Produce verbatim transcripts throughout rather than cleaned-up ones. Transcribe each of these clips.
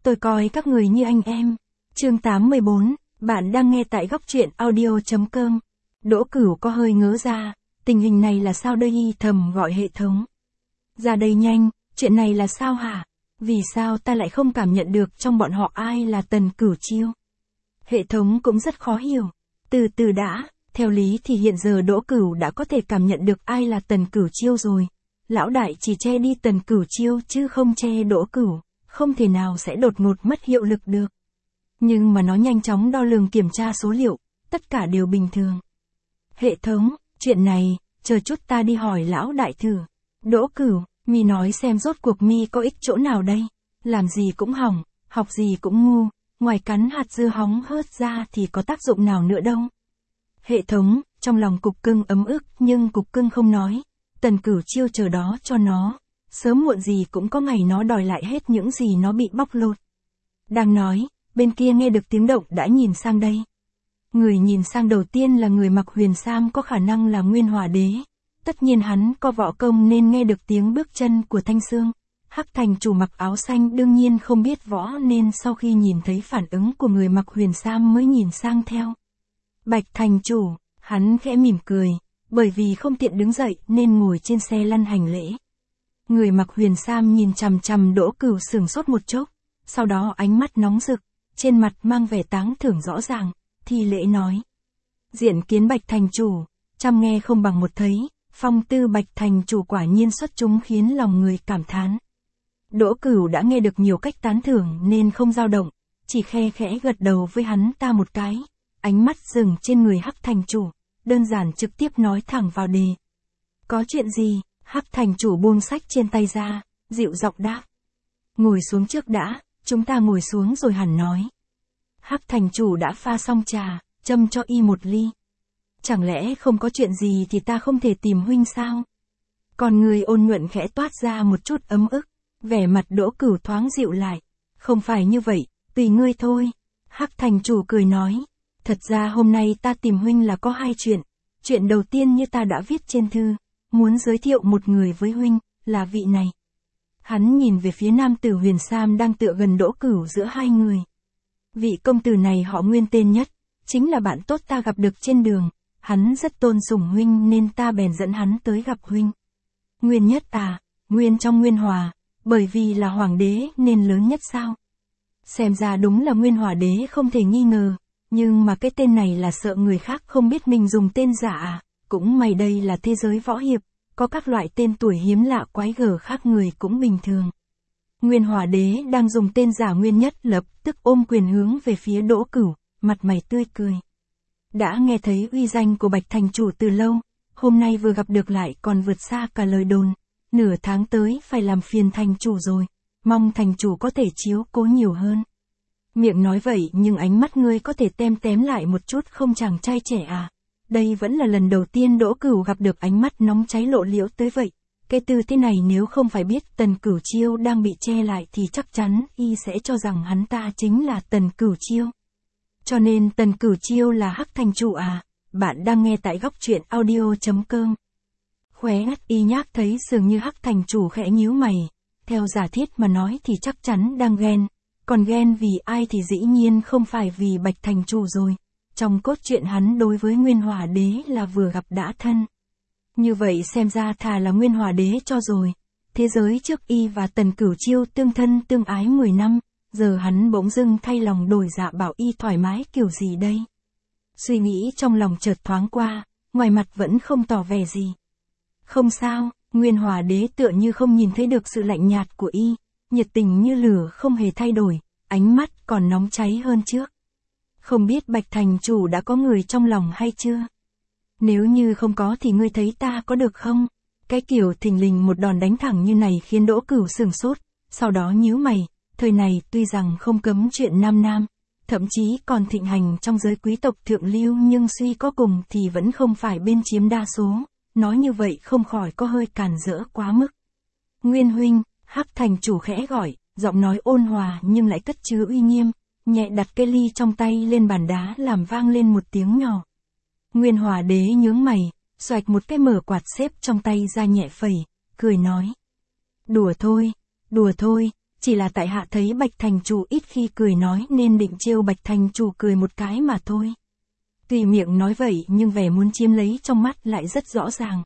tôi coi các người như anh em. Chương tám mươi bốn, bạn đang nghe tại góc truyện audio.com. Đỗ Cửu có hơi ngớ ra, tình hình này là sao đây, y thầm gọi hệ thống. Ra đây nhanh, chuyện này là sao hả? Vì sao ta lại không cảm nhận được trong bọn họ ai là Tần Cửu Chiêu? Hệ thống cũng rất khó hiểu. Từ từ đã, theo lý thì hiện giờ Đỗ Cửu đã có thể cảm nhận được ai là Tần Cửu Chiêu rồi. Lão đại chỉ che đi Tần Cửu Chiêu chứ không che Đỗ Cửu, không thể nào sẽ đột ngột mất hiệu lực được. Nhưng mà nó nhanh chóng đo lường kiểm tra số liệu, tất cả đều bình thường. Hệ thống, chuyện này, chờ chút ta đi hỏi lão đại thử. Đỗ Cửu, mi nói xem rốt cuộc mi có ích chỗ nào đây? Làm gì cũng hỏng, học gì cũng ngu, ngoài cắn hạt dưa hóng hớt ra thì có tác dụng nào nữa đâu. Hệ thống, trong lòng cục cưng ấm ức nhưng cục cưng không nói. Tần Cửu Chiêu chờ đó cho nó. Sớm muộn gì cũng có ngày nó đòi lại hết những gì nó bị bóc lột. Đang nói, bên kia nghe được tiếng động đã nhìn sang đây. Người nhìn sang đầu tiên là người mặc huyền sam, có khả năng là Nguyên Hỏa Đế. Tất nhiên hắn có võ công nên nghe được tiếng bước chân của Thanh Sương. Hắc thành chủ mặc áo xanh đương nhiên không biết võ nên sau khi nhìn thấy phản ứng của người mặc huyền sam mới nhìn sang theo. Bạch thành chủ, hắn khẽ mỉm cười, bởi vì không tiện đứng dậy nên ngồi trên xe lăn hành lễ. Người mặc huyền sam nhìn chằm chằm Đỗ Cửu sửng sốt một chốc, sau đó ánh mắt nóng rực, trên mặt mang vẻ táng thưởng rõ ràng, thi lễ nói. Diện kiến Bạch thành chủ, trăm nghe không bằng một thấy, phong tư Bạch thành chủ quả nhiên xuất chúng khiến lòng người cảm thán. Đỗ Cửu đã nghe được nhiều cách tán thưởng nên không dao động, chỉ khe khẽ gật đầu với hắn ta một cái, ánh mắt dừng trên người Hắc thành chủ, đơn giản trực tiếp nói thẳng vào đề. Có chuyện gì? Hắc thành chủ buông sách trên tay ra, dịu giọng đáp. Ngồi xuống trước đã, chúng ta ngồi xuống rồi hẳn nói. Hắc thành chủ đã pha xong trà, châm cho y một ly. Chẳng lẽ không có chuyện gì thì ta không thể tìm huynh sao? Còn người ôn nhuận khẽ toát ra một chút ấm ức, vẻ mặt Đỗ Cửu thoáng dịu lại. Không phải như vậy, tùy ngươi thôi. Hắc thành chủ cười nói. Thật ra hôm nay ta tìm huynh là có hai chuyện. Chuyện đầu tiên như ta đã viết trên thư, muốn giới thiệu một người với huynh, là vị này. Hắn nhìn về phía nam tử huyền sam đang tựa gần Đỗ Cửu giữa hai người. Vị công tử này họ Nguyên tên Nhất, chính là bạn tốt ta gặp được trên đường, hắn rất tôn sủng huynh nên ta bèn dẫn hắn tới gặp huynh. Nguyên Nhất à, Nguyên trong Nguyên Hòa, bởi vì là hoàng đế nên lớn nhất sao? Xem ra đúng là Nguyên Hòa đế không thể nghi ngờ, nhưng mà cái tên này là sợ người khác không biết mình dùng tên giả à? Cũng may đây là thế giới võ hiệp, có các loại tên tuổi hiếm lạ quái gở khác người cũng bình thường. Nguyên Hỏa Đế đang dùng tên giả Nguyên Nhất lập tức ôm quyền hướng về phía Đỗ Cửu, mặt mày tươi cười. Đã nghe thấy uy danh của Bạch thành chủ từ lâu, hôm nay vừa gặp được lại còn vượt xa cả lời đồn, nửa tháng tới phải làm phiền thành chủ rồi, mong thành chủ có thể chiếu cố nhiều hơn. Miệng nói vậy nhưng ánh mắt ngươi có thể tem tém lại một chút không chàng trai trẻ à? Đây vẫn là lần đầu tiên Đỗ Cửu gặp được ánh mắt nóng cháy lộ liễu tới vậy. Cái từ thế này nếu không phải biết Tần Cửu Chiêu đang bị che lại thì chắc chắn y sẽ cho rằng hắn ta chính là Tần Cửu Chiêu. Cho nên Tần Cửu Chiêu là Hắc thành chủ à? Bạn đang nghe tại góc truyện audio.com. Khóe mắt y nhác thấy dường như Hắc thành chủ khẽ nhíu mày. Theo giả thiết mà nói thì chắc chắn đang ghen. Còn ghen vì ai thì dĩ nhiên không phải vì Bạch thành chủ rồi. Trong cốt truyện hắn đối với Nguyên Hỏa Đế là vừa gặp đã thân. Như vậy xem ra thà là Nguyên Hỏa Đế cho rồi. Thế giới trước y và Tần Cửu Chiêu tương thân tương ái mười năm, giờ hắn bỗng dưng thay lòng đổi dạ bảo y thoải mái kiểu gì đây? Suy nghĩ trong lòng chợt thoáng qua, ngoài mặt vẫn không tỏ vẻ gì. Không sao, Nguyên Hỏa Đế tựa như không nhìn thấy được sự lạnh nhạt của y, nhiệt tình như lửa không hề thay đổi, ánh mắt còn nóng cháy hơn trước. Không biết Bạch thành chủ đã có người trong lòng hay chưa? Nếu như không có thì ngươi thấy ta có được không? Cái kiểu thình lình một đòn đánh thẳng như này khiến Đỗ Cửu sửng sốt, sau đó nhíu mày, thời này tuy rằng không cấm chuyện nam nam, thậm chí còn thịnh hành trong giới quý tộc thượng lưu nhưng suy có cùng thì vẫn không phải bên chiếm đa số, nói như vậy không khỏi có hơi càn rỡ quá mức. Nguyên huynh, Hắc thành chủ khẽ gọi, giọng nói ôn hòa nhưng lại cất chứa uy nghiêm, nhẹ đặt cái ly trong tay lên bàn đá làm vang lên một tiếng nhỏ. Nguyên Hỏa Đế nhướng mày, xoạch một cái mở quạt xếp trong tay ra nhẹ phẩy, cười nói. Đùa thôi, đùa thôi, Chỉ là tại hạ thấy Bạch thành chủ ít khi cười nói nên định trêu Bạch thành chủ cười một cái mà thôi. Tuy miệng nói vậy nhưng vẻ muốn chiếm lấy trong mắt lại rất rõ ràng.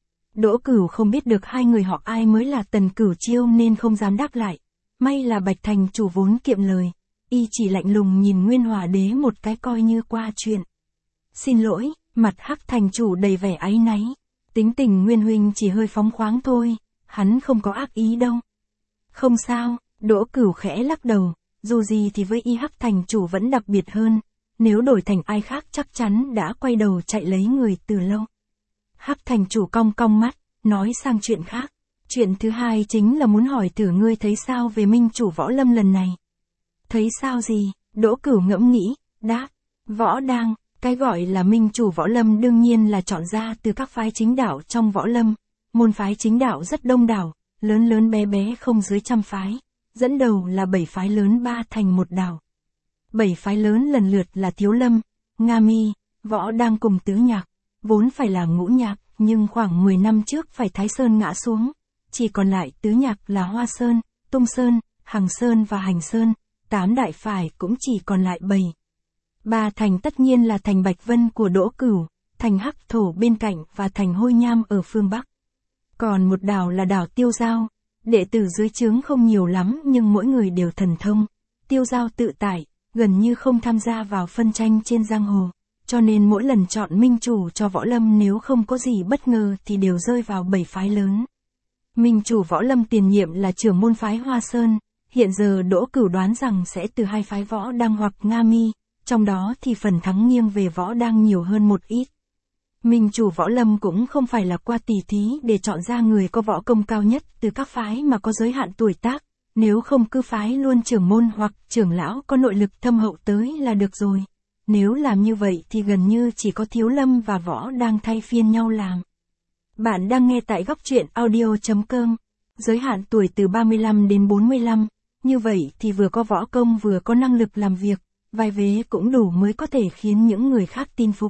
Đỗ Cửu không biết được hai người họ ai mới là Tần Cửu Chiêu nên không dám đáp lại. May là Bạch thành chủ vốn kiệm lời, y chỉ lạnh lùng nhìn Nguyên Hỏa Đế một cái coi như qua chuyện. Xin lỗi, mặt Hắc thành chủ đầy vẻ áy náy. Tính tình Nguyên huynh chỉ hơi phóng khoáng thôi, hắn không có ác ý đâu. Không sao, Đỗ Cửu khẽ lắc đầu, dù gì thì với y Hắc thành chủ vẫn đặc biệt hơn, nếu đổi thành ai khác chắc chắn đã quay đầu chạy lấy người từ lâu. Hắc thành chủ cong cong mắt, nói sang chuyện khác. Chuyện thứ hai chính là muốn hỏi thử ngươi thấy sao về minh chủ võ lâm lần này. Thấy sao gì? Đỗ Cửu ngẫm nghĩ, đáp, võ đang, cái gọi là minh chủ võ lâm đương nhiên là chọn ra từ các phái chính đạo trong võ lâm. Môn phái chính đạo rất đông đảo, lớn lớn bé bé không dưới trăm phái, dẫn đầu là bảy phái lớn ba thành một đảo. Bảy phái lớn lần lượt là Thiếu Lâm, Nga Mi, Võ Đang cùng Tứ Nhạc, vốn phải là ngũ nhạc, nhưng khoảng mười năm trước phải Thái Sơn ngã xuống, chỉ còn lại Tứ Nhạc là Hoa Sơn, Tung Sơn, Hằng Sơn và Hành Sơn, tám đại phái cũng chỉ còn lại bảy. Ba thành tất nhiên là thành Bạch Vân của Đỗ Cửu, thành Hắc Thổ bên cạnh và thành Hôi Nham ở phương Bắc. Còn một đảo là đảo Tiêu Giao, đệ tử dưới trướng không nhiều lắm nhưng mỗi người đều thần thông. Tiêu Giao tự tại, gần như không tham gia vào phân tranh trên giang hồ, cho nên mỗi lần chọn minh chủ cho võ lâm nếu không có gì bất ngờ thì đều rơi vào bảy phái lớn. Minh chủ võ lâm tiền nhiệm là trưởng môn phái Hoa Sơn, hiện giờ Đỗ Cửu đoán rằng sẽ từ hai phái Võ Đang hoặc Nga Mi, trong đó thì phần thắng nghiêng về Võ Đang nhiều hơn một ít. Minh chủ võ lâm cũng không phải là qua tỉ thí để chọn ra người có võ công cao nhất từ các phái mà có giới hạn tuổi tác, nếu không cứ phái luôn trưởng môn hoặc trưởng lão có nội lực thâm hậu tới là được rồi. Nếu làm như vậy thì gần như chỉ có Thiếu Lâm và Võ Đang thay phiên nhau làm. Bạn đang nghe tại góc truyện audio chấm com, giới hạn tuổi từ ba mươi lăm đến bốn mươi lăm, như vậy thì vừa có võ công vừa có năng lực làm việc, vai vế cũng đủ mới có thể khiến những người khác tin phục.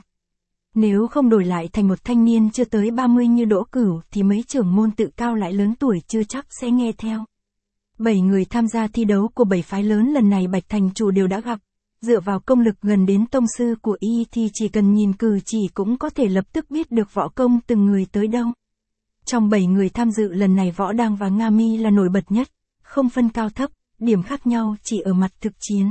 Nếu không đổi lại thành một thanh niên chưa tới ba mươi như Đỗ Cửu thì mấy trưởng môn tự cao lại lớn tuổi chưa chắc sẽ nghe theo. Bảy người tham gia thi đấu của bảy phái lớn lần này Bạch thành chủ đều đã gặp. Dựa vào công lực gần đến tông sư của y thì chỉ cần nhìn cử chỉ cũng có thể lập tức biết được võ công từng người tới đâu. Trong bảy người tham dự lần này Võ Đang và Nga Mi là nổi bật nhất, không phân cao thấp, điểm khác nhau chỉ ở mặt thực chiến.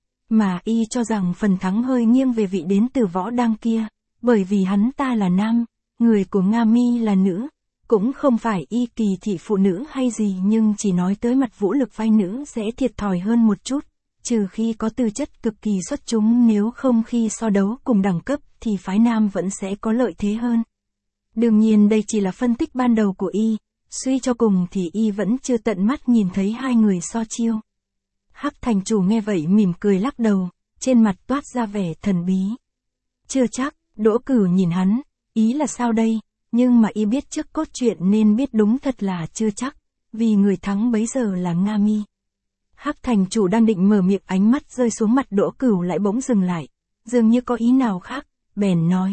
Mà y cho rằng phần thắng hơi nghiêng về vị đến từ Võ Đang kia, bởi vì hắn ta là nam, người của Nga Mi là nữ. Cũng không phải y kỳ thị phụ nữ hay gì nhưng chỉ nói tới mặt vũ lực phái nữ sẽ thiệt thòi hơn một chút. Trừ khi có tư chất cực kỳ xuất chúng, nếu không khi so đấu cùng đẳng cấp thì phái nam vẫn sẽ có lợi thế hơn. Đương nhiên đây chỉ là phân tích ban đầu của y, suy cho cùng thì y vẫn chưa tận mắt nhìn thấy hai người so chiêu. Hắc thành chủ nghe vậy mỉm cười lắc đầu, trên mặt toát ra vẻ thần bí. Chưa chắc, Đỗ Cửu nhìn hắn, ý là sao đây, nhưng mà y biết trước cốt truyện nên biết đúng thật là chưa chắc, vì người thắng bấy giờ là Nga Mi. Hắc thành chủ đang định mở miệng, ánh mắt rơi xuống mặt Đỗ Cửu lại bỗng dừng lại, dường như có ý nào khác, bèn nói.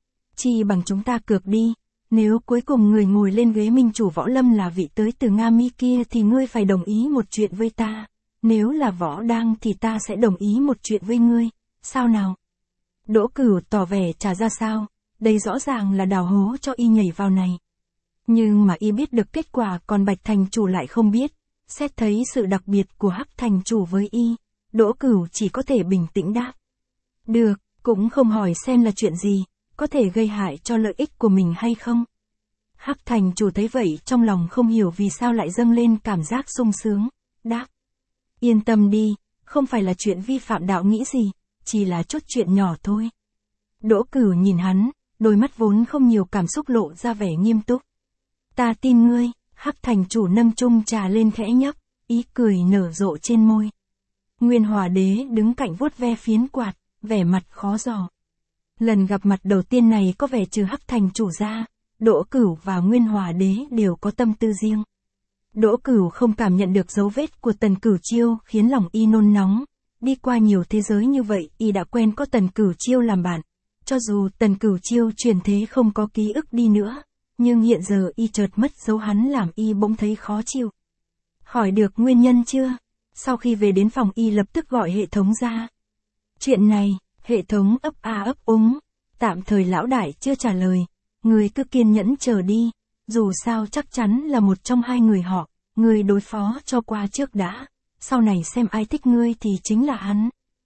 Chi bằng chúng ta cược đi, nếu cuối cùng người ngồi lên ghế minh chủ võ lâm là vị tới từ Nga Mi kia thì ngươi phải đồng ý một chuyện với ta, nếu là Võ Đang thì ta sẽ đồng ý một chuyện với ngươi, sao nào? Đỗ Cửu tỏ vẻ chả ra sao, đây rõ ràng là đào hố cho y nhảy vào này. Nhưng mà y biết được kết quả còn Bạch thành chủ lại không biết. Xét thấy sự đặc biệt của Hắc thành chủ với y, Đỗ Cửu chỉ có thể bình tĩnh đáp. Được, cũng không hỏi xem là chuyện gì, có thể gây hại cho lợi ích của mình hay không. Hắc thành chủ thấy vậy trong lòng không hiểu vì sao lại dâng lên cảm giác sung sướng, đáp. Yên tâm đi, không phải là chuyện vi phạm đạo nghĩa gì, chỉ là chút chuyện nhỏ thôi. Đỗ Cửu nhìn hắn, đôi mắt vốn không nhiều cảm xúc lộ ra vẻ nghiêm túc. Ta tin ngươi. Hắc thành chủ nâng chung trà lên khẽ nhấp, ý cười nở rộ trên môi. Nguyên Hỏa Đế đứng cạnh vuốt ve phiến quạt, vẻ mặt khó dò. Lần gặp mặt đầu tiên này có vẻ trừ Hắc thành chủ ra, Đỗ Cửu và Nguyên Hỏa Đế đều có tâm tư riêng. Đỗ Cửu không cảm nhận được dấu vết của Tần Cửu Chiêu khiến lòng y nôn nóng. Đi qua nhiều thế giới như vậy y đã quen có Tần Cửu Chiêu làm bạn. Cho dù Tần Cửu Chiêu truyền thế không có ký ức đi nữa, nhưng hiện giờ y chợt mất dấu hắn làm y bỗng thấy khó chịu. Hỏi được nguyên nhân chưa? Sau khi về đến phòng y lập tức gọi hệ thống ra. Chuyện này, hệ thống ấp a ấp úng. Tạm thời lão đại chưa trả lời. Người cứ kiên nhẫn chờ đi. Dù sao chắc chắn là một trong hai người họ. Người đối phó cho qua trước đã. Sau này xem ai thích ngươi thì chính là hắn.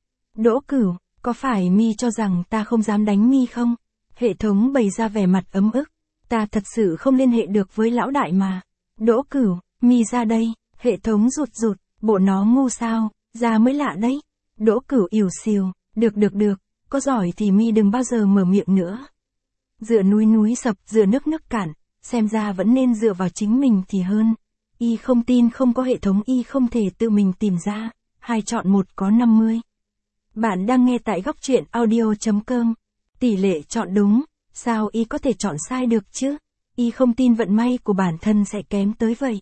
Đỗ Cửu, có phải mi cho rằng ta không dám đánh mi không? Hệ thống bày ra vẻ mặt ấm ức. Ta thật sự không liên hệ được với lão đại mà. Đỗ Cửu, mi ra đây. Hệ thống rụt rụt, bộ nó ngu sao, ra mới lạ đấy. Đỗ Cửu ỉu xìu, được được được, có giỏi thì mi đừng bao giờ mở miệng nữa. Dựa núi núi sập, dựa nước nước cạn, xem ra vẫn nên dựa vào chính mình thì hơn. Y không tin không có hệ thống y không thể tự mình tìm ra, hai chọn một có năm mươi. Bạn đang nghe tại góc truyện audio.com. Tỷ lệ chọn đúng, sao y có thể chọn sai được chứ? Y không tin vận may của bản thân sẽ kém tới vậy.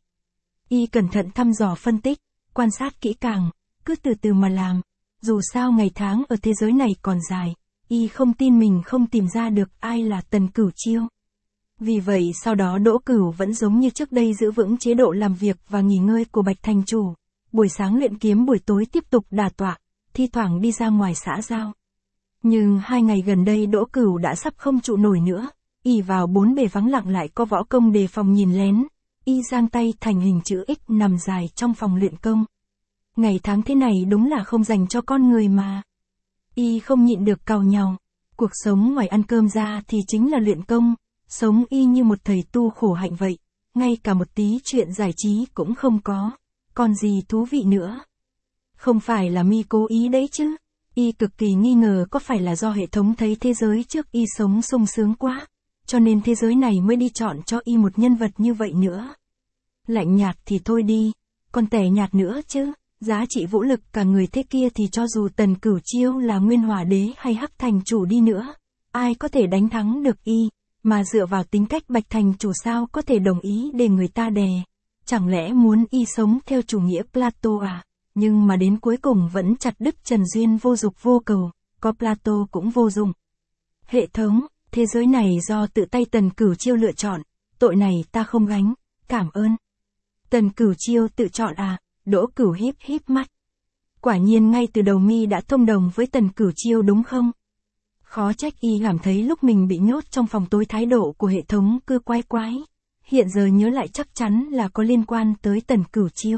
Y cẩn thận thăm dò phân tích, quan sát kỹ càng, cứ từ từ mà làm. Dù sao ngày tháng ở thế giới này còn dài, Y không tin mình không tìm ra được ai là Tần Cửu Chiêu. Vì vậy sau đó Đỗ Cửu vẫn giống như trước đây giữ vững chế độ làm việc và nghỉ ngơi của Bạch Thành Chủ. Buổi sáng luyện kiếm, buổi tối tiếp tục đả tọa, thi thoảng đi ra ngoài xã giao. Nhưng hai ngày gần đây Đỗ Cửu đã sắp không trụ nổi nữa. Y vào bốn bề vắng lặng lại có võ công đề phòng nhìn lén. Y giang tay thành hình chữ X nằm dài trong phòng luyện công. Ngày tháng thế này đúng là không dành cho con người mà. Y không nhịn được càu nhàu. Cuộc sống ngoài ăn cơm ra thì chính là luyện công. Sống y như một thầy tu khổ hạnh vậy. Ngay cả một tí chuyện giải trí cũng không có. Còn gì thú vị nữa. Không phải là mi cố ý đấy chứ. Y cực kỳ nghi ngờ có phải là do hệ thống thấy thế giới trước y sống sung sướng quá. Cho nên thế giới này mới đi chọn cho y một nhân vật như vậy nữa. Lạnh nhạt thì thôi đi, còn tẻ nhạt nữa chứ. Giá trị vũ lực cả người thế kia thì cho dù Tần Cửu Chiêu là Nguyên Hỏa Đế hay Hắc Thành Chủ đi nữa, ai có thể đánh thắng được y, mà dựa vào tính cách Bạch Thành Chủ sao có thể đồng ý để người ta đè. Chẳng lẽ muốn y sống theo chủ nghĩa Plato à? Nhưng mà đến cuối cùng vẫn chặt đứt Trần Duyên vô dục vô cầu, có Plato cũng vô dụng. Hệ thống, thế giới này do tự tay Tần Cửu Chiêu lựa chọn, tội này ta không gánh, cảm ơn. Tần Cửu Chiêu tự chọn à? Đỗ Cửu híp híp mắt. Quả nhiên ngay từ đầu mi đã thông đồng với Tần Cửu Chiêu đúng không? Khó trách y cảm thấy lúc mình bị nhốt trong phòng tối thái độ của hệ thống cứ quái quái. Hiện giờ nhớ lại chắc chắn là có liên quan tới Tần Cửu Chiêu.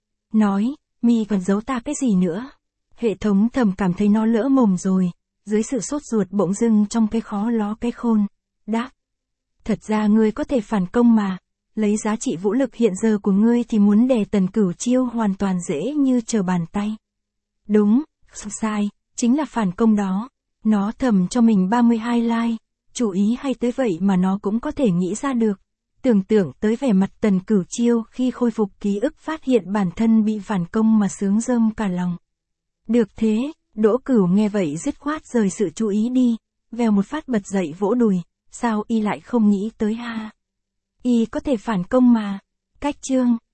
Nói, mi còn giấu ta cái gì nữa? Hệ thống thầm cảm thấy nó lỡ mồm rồi. Dưới sự sốt ruột bỗng dưng trong cái khó ló cái khôn. Đáp. Thật ra ngươi có thể phản công mà. Lấy giá trị vũ lực hiện giờ của ngươi thì muốn đè Tần Cửu Chiêu hoàn toàn dễ như trở bàn tay. Đúng, không sai, chính là phản công đó. Nó thầm cho mình ba mươi hai like, chủ ý hay tới vậy mà nó cũng có thể nghĩ ra được. Tưởng tượng tới vẻ mặt Tần Cửu Chiêu khi khôi phục ký ức phát hiện bản thân bị phản công mà sướng rơm cả lòng. Được thế, Đỗ Cửu nghe vậy dứt khoát rời sự chú ý đi, vèo một phát bật dậy vỗ đùi, sao y lại không nghĩ tới ha? Y có thể phản công mà. Cách chương